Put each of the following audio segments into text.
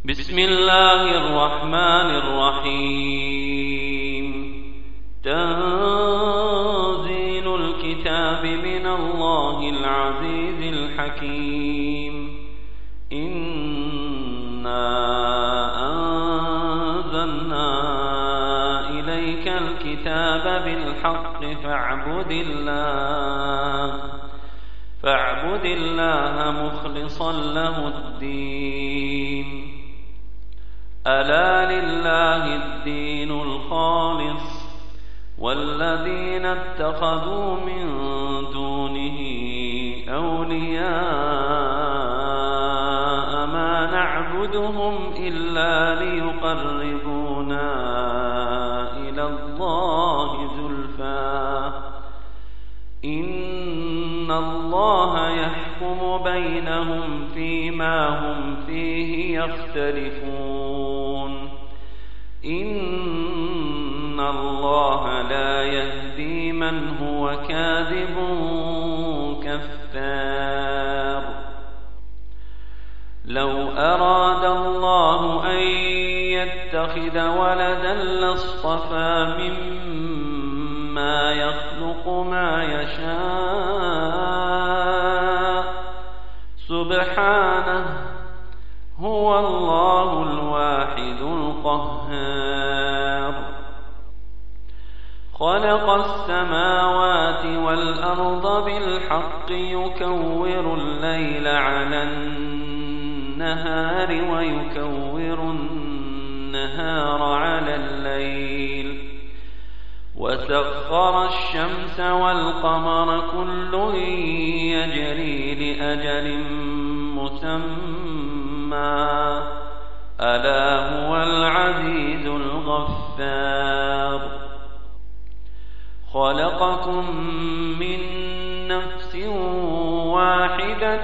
بسم الله الرحمن الرحيم. تنزيل الكتاب من الله العزيز الحكيم. إنا أنزلنا إليك الكتاب بالحق فاعبد الله مخلصا له الدين. ألا لله الدين الخالص والذين اتخذوا من دونه أولياء ما نعبدهم إلا ليقربونا إلى الله زلفى إن الله يحكم بينهم فيما هم فيه يختلفون. إن الله لا يهدي من هو كاذب كفار. لو أراد الله أن يتخذ ولدا لاصطفى مما يخلق ما يشاء سبحانه هو الله الواحد القهار. خلق السماوات والأرض بالحق يكور الليل على النهار ويكور النهار على الليل وسخر الشمس والقمر كل يجري لأجل مسمى ألا هو العزيز الغفار. خلقكم من نفس واحدة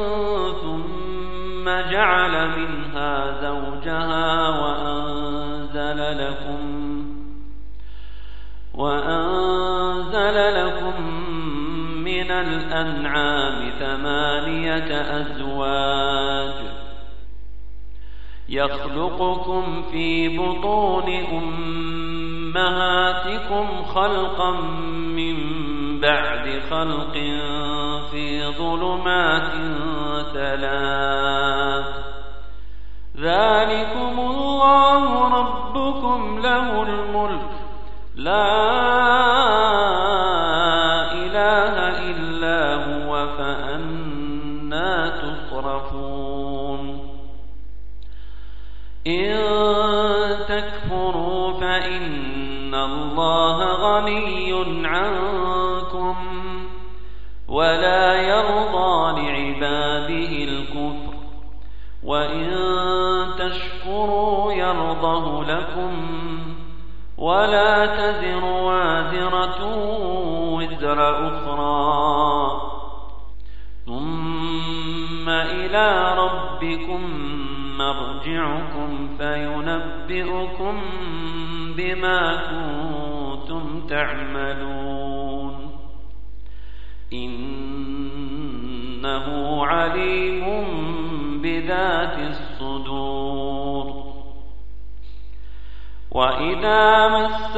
ثم جعل منها زوجها وأنزل لكم من الأنعام 8 أزواج يخلقكم في بطون أمهاتكم خلقا من بعد خلق في ظلمات 3. ذلكم الله ربكم له الملك لا إله إلا هو فأنى تصرفون. إن تكفروا فإن الله غني عنكم ولا يرضى لعباده الكفر وإن تشكروا يرضه لكم ولا تزر وازرة وزر أخرى ثم إلى ربكم مرجعكم فينبئكم بما كنتم تعملون. إنه عليم بذات الصدور. وإذا مس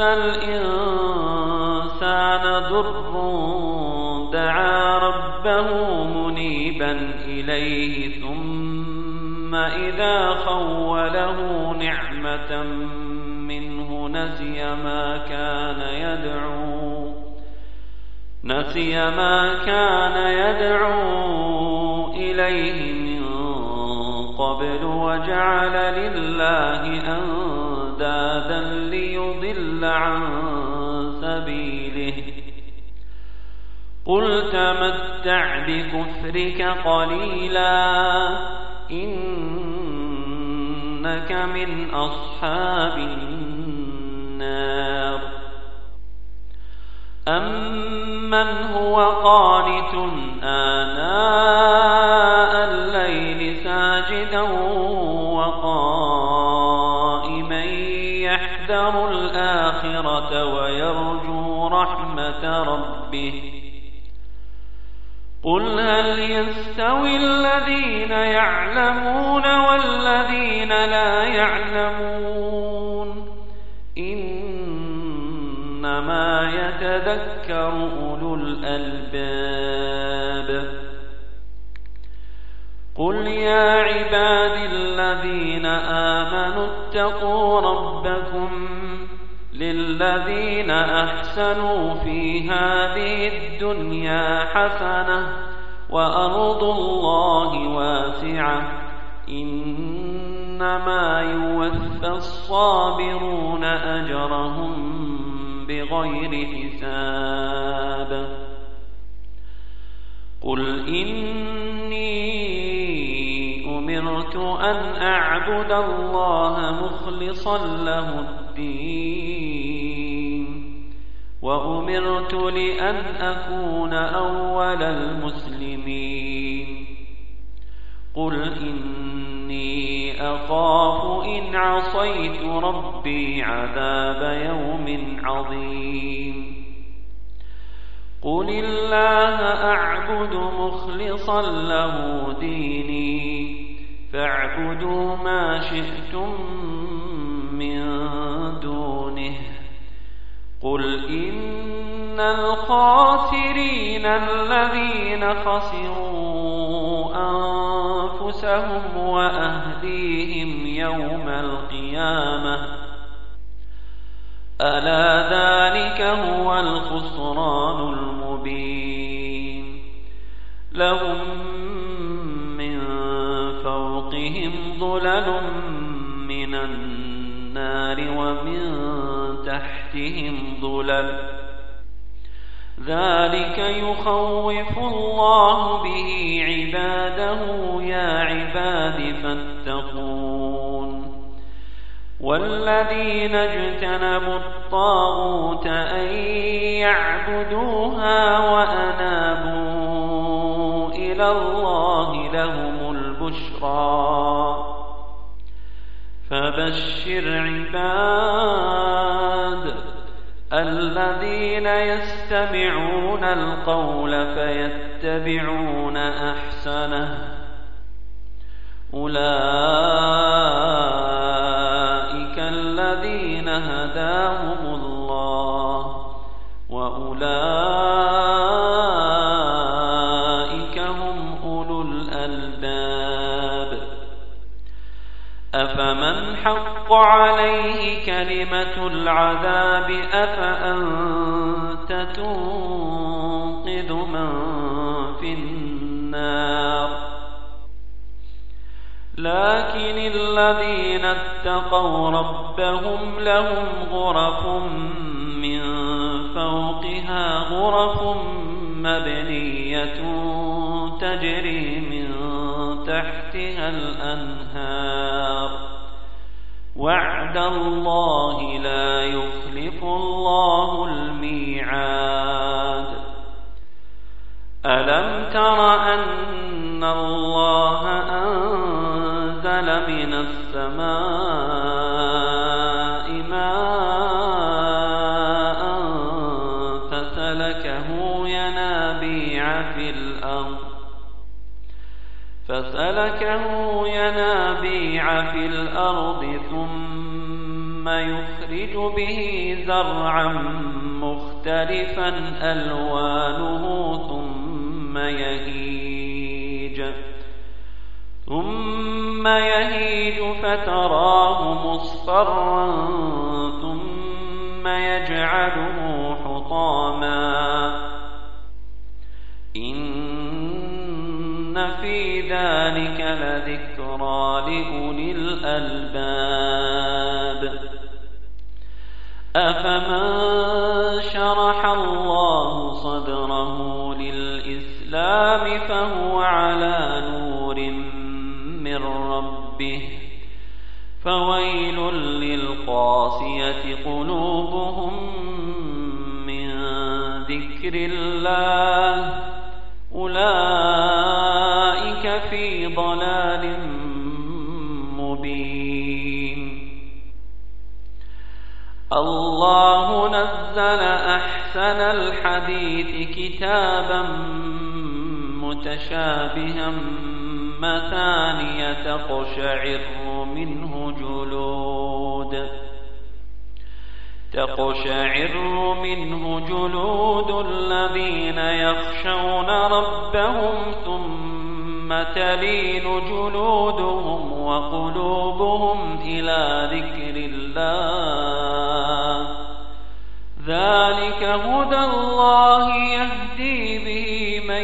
الإنسان ضر دعا ربه منيبا إليه ثم إذا خوله نعمة منه نسي ما كان يدعو إليه من قبل وجعل لله أندادا ليضل عن سبيله. قل تمتع بكفرك قليلا إنك من أصحاب النار. أمن هو قانت آناء الليل ساجدا وقائما يحذر الآخرة ويرجو رحمة ربه. قل هل يستوي الذين يعلمون والذين الذين لا يعلمون إنما يتذكر أولو الألباب قل يا عبادي الذين آمنوا اتقوا ربكم للذين أحسنوا في هذه الدنيا حسنة وأرض الله واسعة إنما يوفى الصابرون أجرهم بغير حساب قل إني أمرت أن أعبد الله مخلصا له الدين وأمرت لأن أكون أول المسلمين قل إني أخاف إن عصيت ربي عذاب يوم عظيم قل الله أعبد مخلصا له ديني فاعبدوا ما شئتم من دونه قل إن الخاسرين الذين خسروا أنفسهم وأهليهم يوم القيامة ألا ذلك هو الخسران المبين لهم من فوقهم ظلل من النار ومن تحتهم ظلل ذلك يخوف الله به عباده يا عباد فاتقون والذين اجتنبوا الطاغوت أن يعبدوها وأنابوا إلى الله لهم البشرى فبشر عباد الذين يستمعون القول فيتبعون أحسنه أولئك الذين هداهم الله وأولئك هم أولو الألباب أفمن حق عليه كلمة العذاب أفأنت تنقذ من في النار لكن الذين اتقوا ربهم لهم غرف من فوقها غرف مبنية تجري من تحتها الأنهار وعد الله لا يخلف الله الميعاد ألم تر أن الله أنزل من السماء ماء فسلكه ينابيع في الأرض ثم يخرج به زرعا مختلفا ألوانه ثم يهيج فتراه مصفرا ثم يجعله حطاما إن في ذلك لذكرى لأولي الألباب أفمن شرح الله صدره للإسلام فهو على نور من ربه فويل للقاسية قلوبهم من ذكر الله أولئك في ضلال مبين الله نزل أحسن الحديث كتابا متشابها ثانية تقشعر منه جلود الذين يخشون ربهم ثم تلين جلودهم وقلوبهم إلى ذكر الله ذلك هدى الله يهدي به من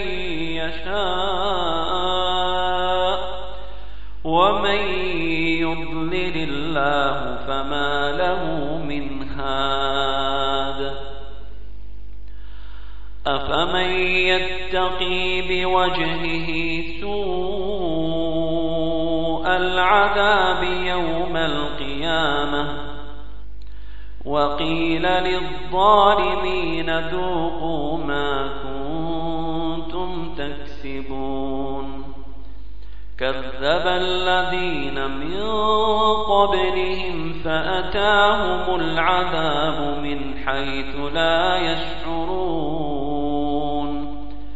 يشاء ومن يضلل الله فما له من هاد أفمن يتقي بوجهه سوء العذاب يوم القيامة وقيل للظالمين ذوقوا ما كنتم تكسبون كذب الذين من قبلهم فأتاهم العذاب من حيث لا يشعرون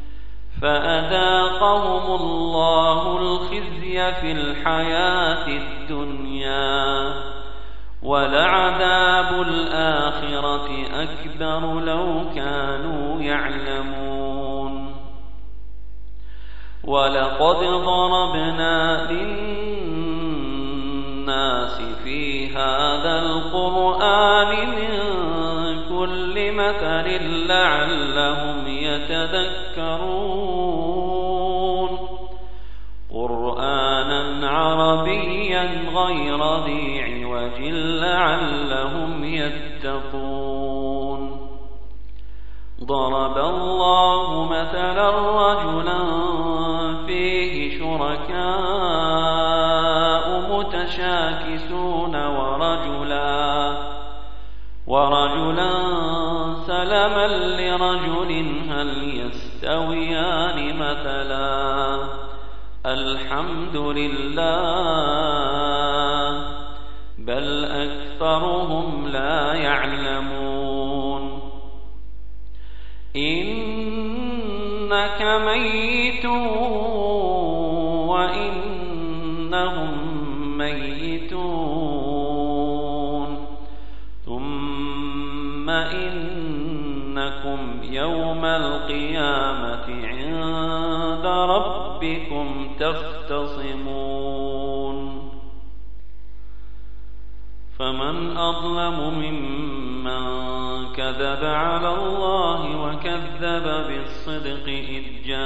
فأذاقهم الله الخزي في الحياة الدنيا ولعذاب الآخرة أكبر لو كانوا يعلمون ولقد ضربنا للناس في هذا القرآن من كل مثل لعلهم يتذكرون قرآنا عربيا غير ذي عوج لعلهم يتقون ضرب الله مثلا رجلا فيه شركاء متشاكسون ورجلا سلما لرجل هل يستويان مثلا الحمد لله بل أكثرهم لا يعلمون إنك ميت وإنهم ميتون ثم إنكم يوم القيامة عند ربكم تختصمون فمن أظلم ممن كذب على الله وكذب بالصدق إذ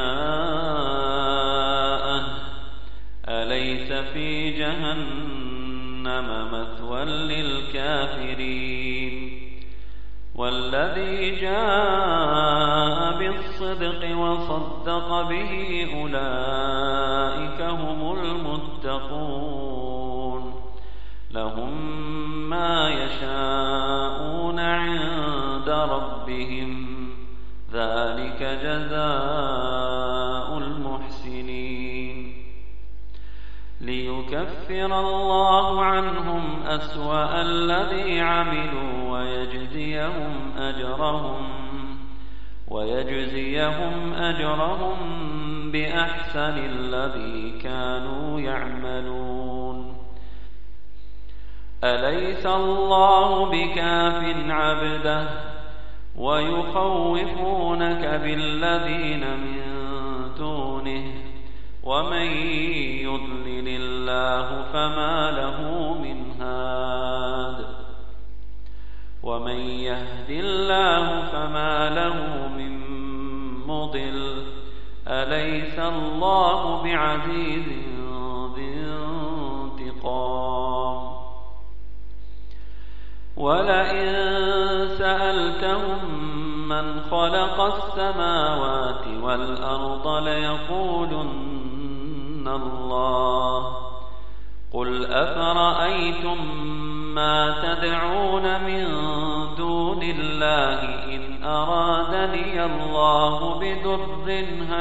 جاءه أليس في جهنم مثوى للكافرين والذي جاء بالصدق وصدق به أولئك هم المتقون لهم ما يشاءون عند ربهم ذلك جزاء المحسنين ليكفر الله عنهم أسوأ الذي عملوا ويجزيهم أجرهم بأحسن الذي كانوا يعملون أليس الله بكاف عبده ويخوفونك بالذين من دونه ومن يضلل الله فما له من هاد ومن يهد الله فما له من مضل أليس الله بعزيز ذي انتقام ولئن سألتهم من خلق السماوات والأرض ليقولن الله قل أفرأيتم ما تدعون من دون الله إن أرادني الله بضر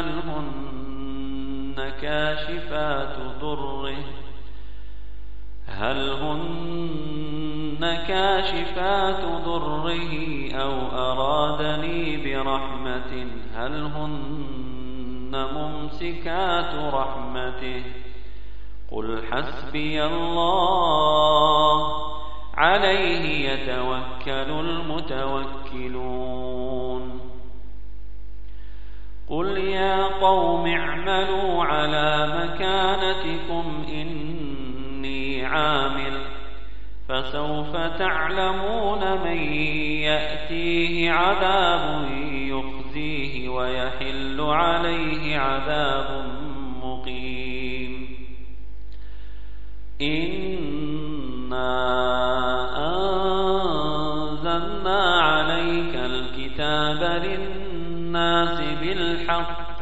هل هن كاشفات ضره أو أرادني برحمة هل هن ممسكات رحمته قل حسبي الله عليه يتوكل المتوكلون قل يا قوم اعملوا على مكانتكم إني عامل فسوف تعلمون من يأتيه عذاب يخزيه ويحل عليه عذاب مقيم إنا أنزلنا عليك الكتاب للناس بالحق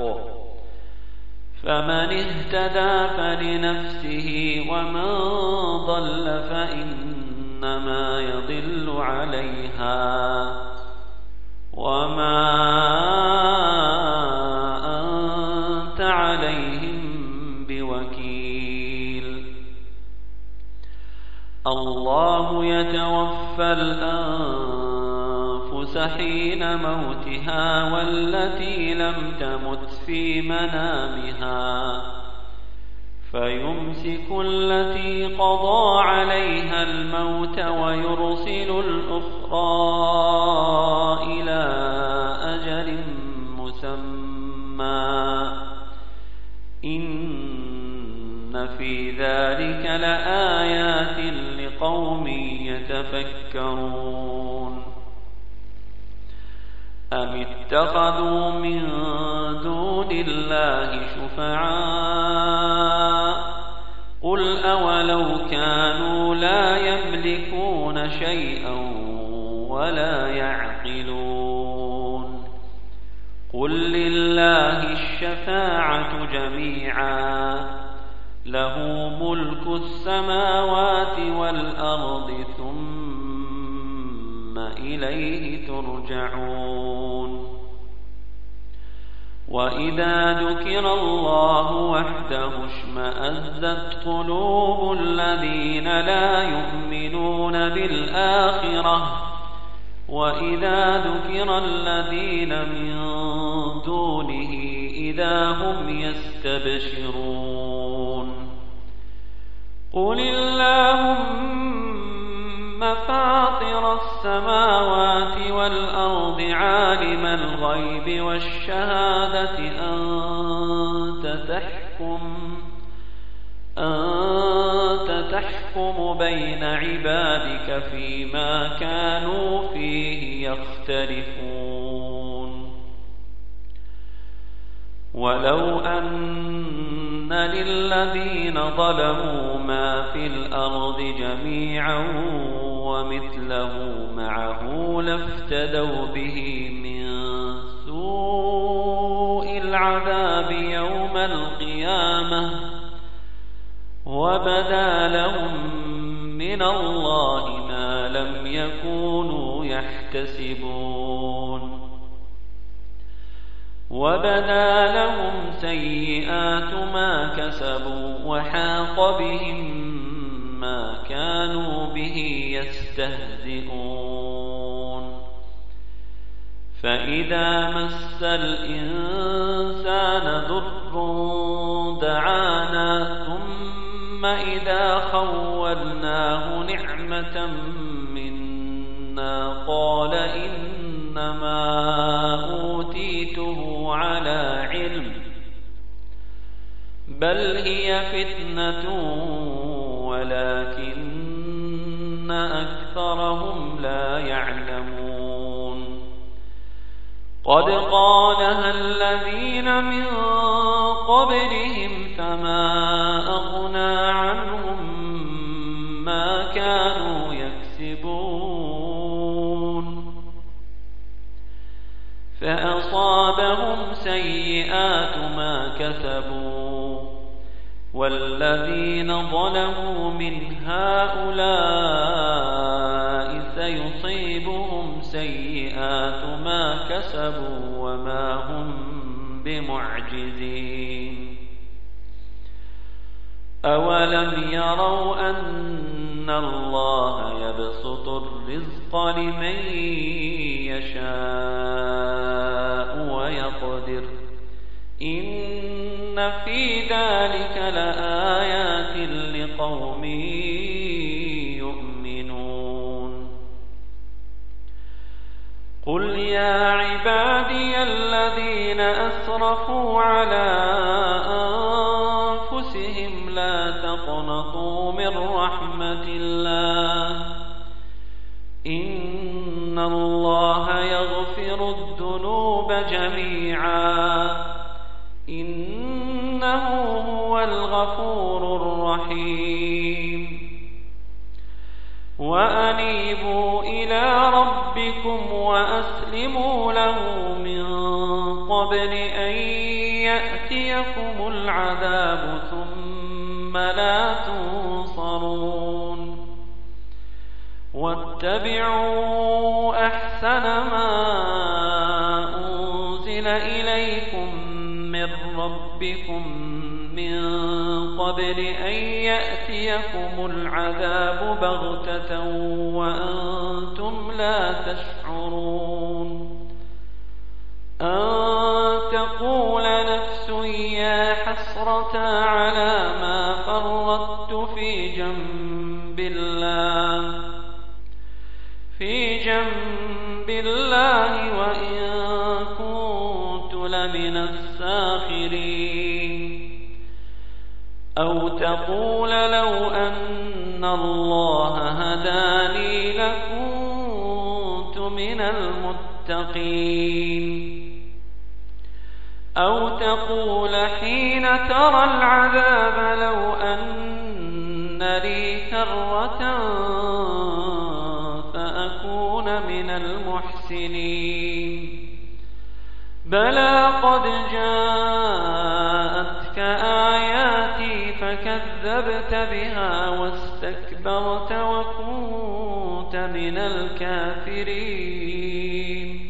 فمن اهتدى فلنفسه ومن ضل فإنما يضل عليها وما أنت عليهم بوكيل الله يتوفى الأنفس حين موتها والتي لم تمت في منامها فيمسك التي قضى عليها الموت ويرسل الأخرى إلى أجل مسمى إن في ذلك لآيات لقوم يتفكرون أم اتخذوا من دون الله شفعاء قل أولو كانوا لا يملكون شيئا ولا يعقلون قل لله الشفاعة جميعا له ملك السماوات والأرض ثم إليه ترجعون وإذا ذكر الله وحده اشمأزت قلوب الذين لا يؤمنون بالآخرة وإذا ذكر الذين من دونه إذا هم يستبشرون قل اللهم فاطر السماوات والأرض عالم الغيب والشهادة أنت تحكم بين عبادك فيما كانوا فيه يختلفون ولو أن للذين ظلموا ما في الأرض جميعا ومثله معه لافتدوا به من سوء العذاب يوم القيامة وبدا لهم من الله ما لم يكونوا يحتسبون وبدا لهم سيئات ما كسبوا وحاق بهم ما كانوا به يستهزئون فإذا مس الإنسان ضر دعانا ثم إذا خولناه نعمة منا قال إنما أوتيته على علم بل هي فتنة ولكن أكثرهم لا يعلمون قد قالها الذين من قبلهم فما أغنى عنهم ما كانوا يكسبون فأصابهم سيئات ما كسبوا والذين ظلموا من هؤلاء سيصيبهم سيئات ما كسبوا وما هم بمعجزين أولم يروا أن الله يبسط الرزق لمن يشاء ويقدر إن في ذلك لآيات لقوم يؤمنون. قل يا عبادي الذين أسرفوا على أنفسهم لا تقنطوا من رحمة الله إن الله يغفر الذنوب جميعا إنه هو الغفور الرحيم. وأنيبوا إلى ربكم وأسلموا له من قبل أن يأتيكم العذاب ثم لا تنصرون. واتبعوا أحسن ما أنزل إليكم من ربكم من قبل أن يأتيكم العذاب بغتة وأنتم لا تشعرون. أن تقول نفس يا حسرة على ما فرطت في جنب الله وإن كنت لمن الساخرين. أو تقول لو أن الله هداني لكنت من المتقين. أو تقول حين ترى العذاب لو أن لي كرة فأكون من المحسنين. بلى قد جاءتك آياتي فكذبت بها واستكبرت وكنت من الكافرين.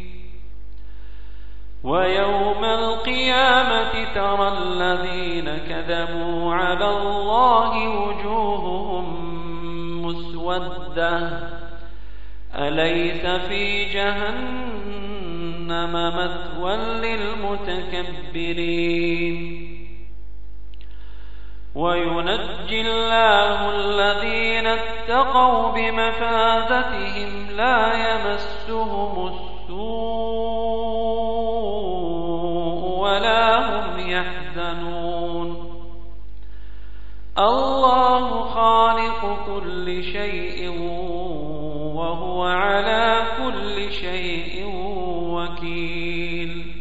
ويوم القيامة ترى الذين كذبوا على الله وجوههم مسودة أليس في جهنم مثوى للمتكبرين. وينجي الله الذين اتقوا بمفازتهم لا يمسهم السوء ولا هم يحزنون. الله خالق كل شيء وهو على كل شيء وكيل.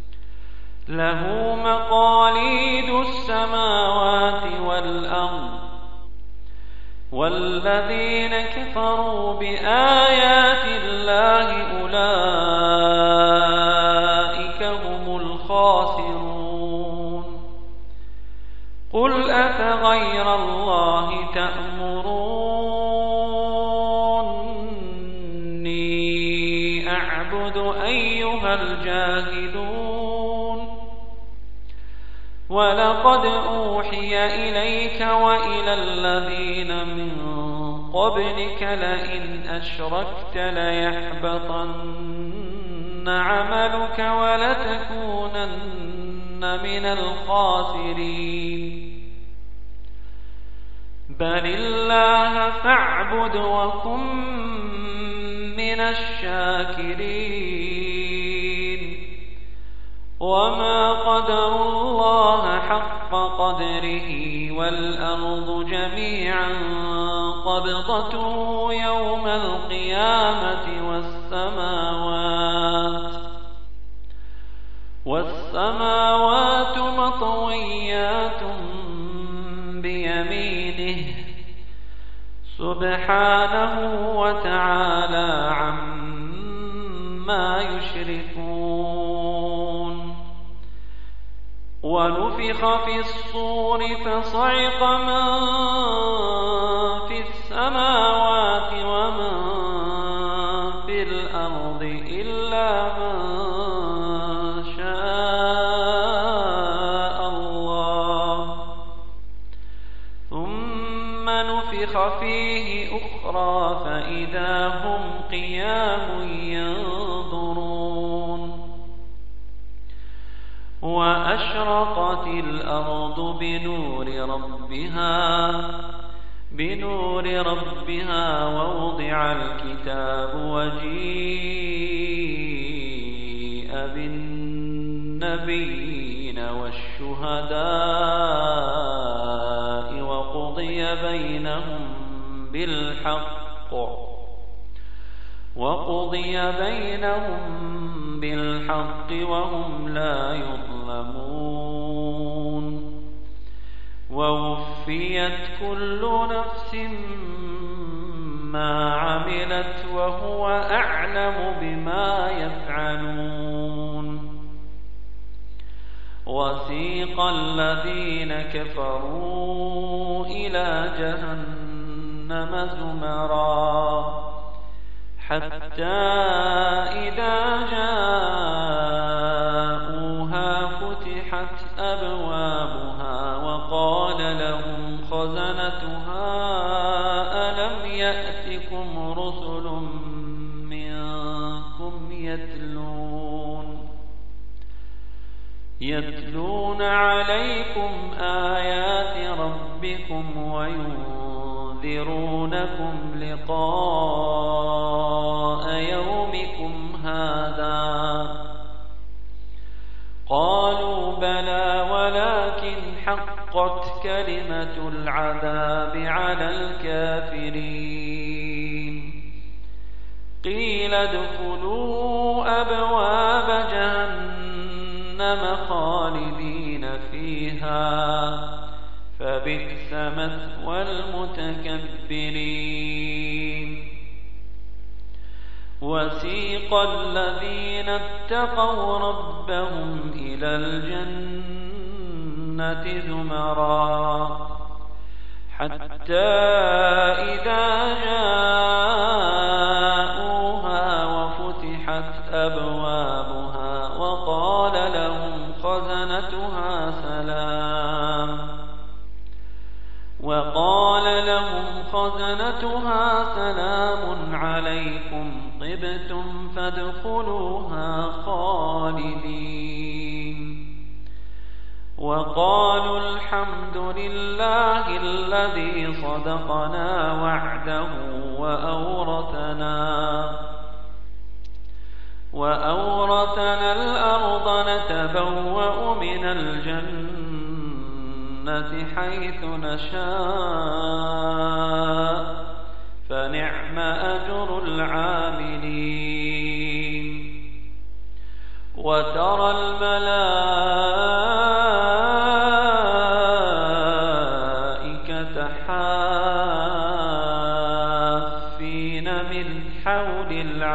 له مقاليد السماوات والأرض والذين كفروا بآيات الله أولئك هم الخاسرون. قل أفغير الله تأمروني أعبد أيها الجاهلون. ولقد أوحي إليك وإلى الذين من قبلك لئن أشركت ليحبطن عملك ولتكونن من الخاسرين. بل الله فاعبد وكن من الشاكرين. وما قدروا الله حق قدره والأرض جميعا قبضته يوم القيامة والسماوات مطويات بيمينه سبحانه وتعالى عما يشركون. ونفخ في الصور فصعق من في السماوات ومن في الأرض إلا من شاء الله ثم نفخ فيه أخرى فإذا هم قيام ينظرون. وأشرقت الأرض بنور ربها ووضع الكتاب وجيء بالنبيين والشهداء وقضي بينهم بالحق وهم لا يظلمون ووفيت كل نفس ما عملت وهو أعلم بما يفعلون وسيق الذين كفروا إلى جهنم زمرا حتى إذا جاءوها فتحت أبوابها وقال لهم خزنتها ألم يأتكم رسل منكم يتلون عليكم آيات ربكم وينذرونكم لقاء يومكم هذا قالوا بلى ولكن حقت كلمة العذاب على الكافرين قيل ادخلوا أبواب جهنم خالدين فيها فبئس مثوى المتكبرين وسيق الذين اتقوا ربهم إلى الجنة زمرا حتى إذا جاءوها وفتحت أبوابها وقال لهم خزنتها سلام عليكم طبتم فادخلوها خالدين وقالوا الحمد لله الذي صدقنا وعده وأورثنا الأرض نتبوأ من الجنة حيث نشاء فنعم أجر العاملين وترى الملائكة حافين من حول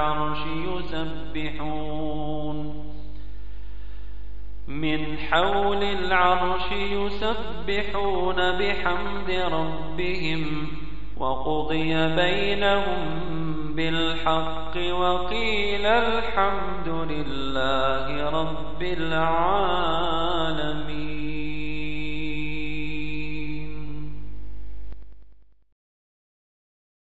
العرش يسبحون بحمد ربهم وقضي بينهم بالحق وقيل الحمد لله رب العالمين.